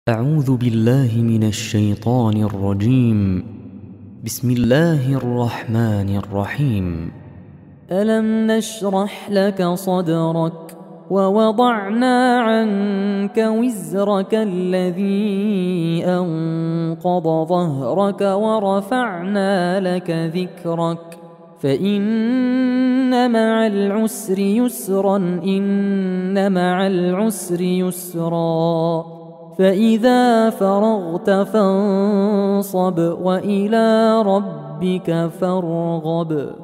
أعوذ بالله من الشيطان الرجيم. بسم الله الرحمن الرحيم. ألم نشرح لك صدرك ووضعنا عنك وزرك الذي أنقض ظهرك ورفعنا لك ذكرك فإن مع العسر يسرا إن مع العسر يسرا فإذا فرغت فانصب وإلى ربك فارغب.